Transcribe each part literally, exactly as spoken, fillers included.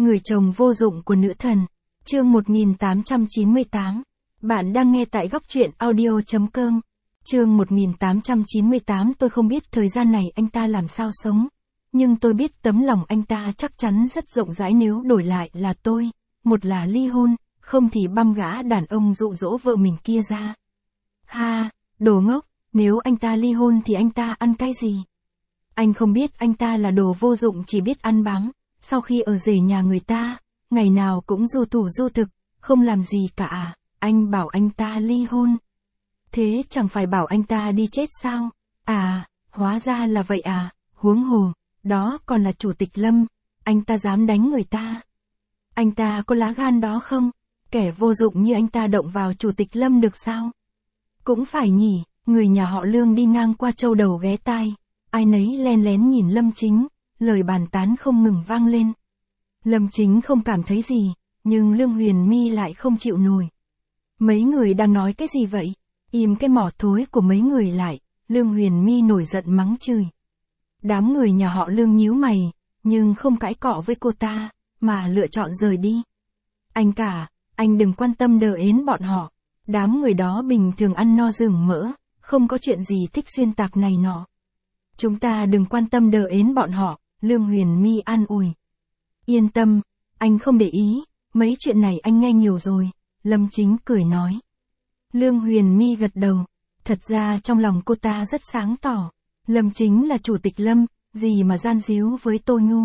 Người chồng vô dụng của nữ thần. Chương một nghìn tám trăm chín mươi tám. Bạn đang nghe tại góc truyện audio chấm com. Chương một nghìn tám trăm chín mươi tám. Tôi không biết thời gian này anh ta làm sao sống. Nhưng tôi biết tấm lòng anh ta chắc chắn rất rộng rãi nếu đổi lại là tôi. Một là ly hôn, không thì băm gã đàn ông dụ dỗ vợ mình kia ra. Ha, đồ ngốc, nếu anh ta ly hôn thì anh ta ăn cái gì? Anh không biết anh ta là đồ vô dụng chỉ biết ăn bám. Sau khi ở rể nhà người ta, ngày nào cũng du thủ du thực, không làm gì cả à, anh bảo anh ta ly hôn. Thế chẳng phải bảo anh ta đi chết sao? À, hóa ra là vậy à, huống hồ, đó còn là chủ tịch Lâm, anh ta dám đánh người ta. Anh ta có lá gan đó không? Kẻ vô dụng như anh ta động vào chủ tịch Lâm được sao? Cũng phải nhỉ, người nhà họ Lương đi ngang qua châu đầu ghé tai, ai nấy len lén nhìn Lâm Chính. Lời bàn tán không ngừng vang lên. Lâm Chính không cảm thấy gì, nhưng Lương Huyền My lại không chịu nổi. Mấy người đang nói cái gì vậy? Im cái mỏ thối của mấy người lại, Lương Huyền My nổi giận mắng chửi. Đám người nhà họ Lương nhíu mày, nhưng không cãi cọ với cô ta, mà lựa chọn rời đi. Anh cả, anh đừng quan tâm đờ ến bọn họ. Đám người đó bình thường ăn no rừng mỡ, không có chuyện gì thích xuyên tạc này nọ. Chúng ta đừng quan tâm đờ ến bọn họ. Lương Huyền My an ủi. Yên tâm, anh không để ý, mấy chuyện này anh nghe nhiều rồi, Lâm Chính cười nói. Lương Huyền My gật đầu, thật ra trong lòng cô ta rất sáng tỏ, Lâm Chính là chủ tịch Lâm, gì mà gian díu với Tô Nhu.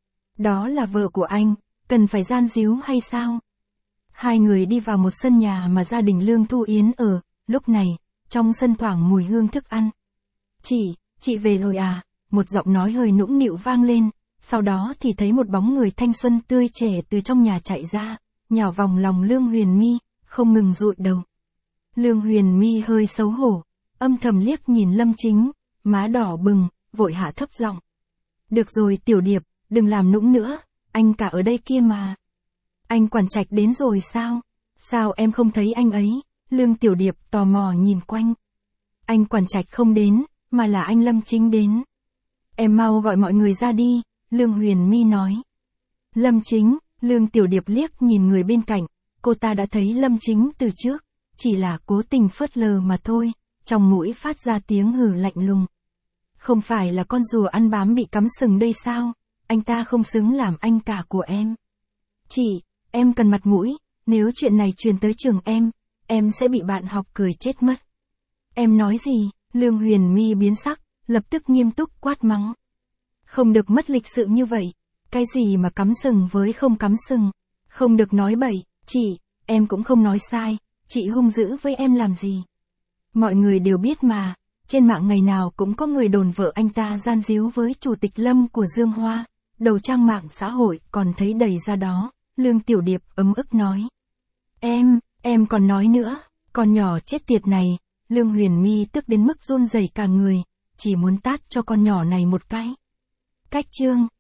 Đó là vợ của anh, cần phải gian díu hay sao? Hai người đi vào một sân nhà mà gia đình Lương Thu Yến ở, lúc này, trong sân thoảng mùi hương thức ăn. Chị, chị về rồi à? Một giọng nói hơi nũng nịu vang lên, sau đó thì thấy một bóng người thanh xuân tươi trẻ từ trong nhà chạy ra, nhào vòng lòng Lương Huyền My, không ngừng dụi đầu. Lương Huyền My hơi xấu hổ, âm thầm liếc nhìn Lâm Chính, má đỏ bừng, vội hạ thấp giọng. Được rồi Tiểu Điệp, đừng làm nũng nữa, anh cả ở đây kia mà. Anh Quản Trạch đến rồi sao? Sao em không thấy anh ấy? Lương Tiểu Điệp tò mò nhìn quanh. Anh Quản Trạch không đến, mà là anh Lâm Chính đến. Em mau gọi mọi người ra đi, Lương Huyền My nói. Lâm Chính, Lương Tiểu Điệp liếc nhìn người bên cạnh, cô ta đã thấy Lâm Chính từ trước, chỉ là cố tình phớt lờ mà thôi, trong mũi phát ra tiếng hừ lạnh lùng. Không phải là con rùa ăn bám bị cắm sừng đây sao, anh ta không xứng làm anh cả của em. Chị, em cần mặt mũi, nếu chuyện này truyền tới trường em, em sẽ bị bạn học cười chết mất. Em nói gì? Lương Huyền My biến sắc. Lập tức nghiêm túc quát mắng. Không được mất lịch sự như vậy. Cái gì mà cắm sừng với không cắm sừng. Không được nói bậy. Chị, em cũng không nói sai. Chị hung dữ với em làm gì. Mọi người đều biết mà. Trên mạng ngày nào cũng có người đồn vợ anh ta gian díu với chủ tịch Lâm của Dương Hoa. Đầu trang mạng xã hội còn thấy đầy ra đó. Lương Tiểu Điệp ấm ức nói. Em, em còn nói nữa. Con nhỏ chết tiệt này. Lương Huyền My tức đến mức run rẩy cả người. Chỉ muốn tát cho con nhỏ này một cái. Cách chương.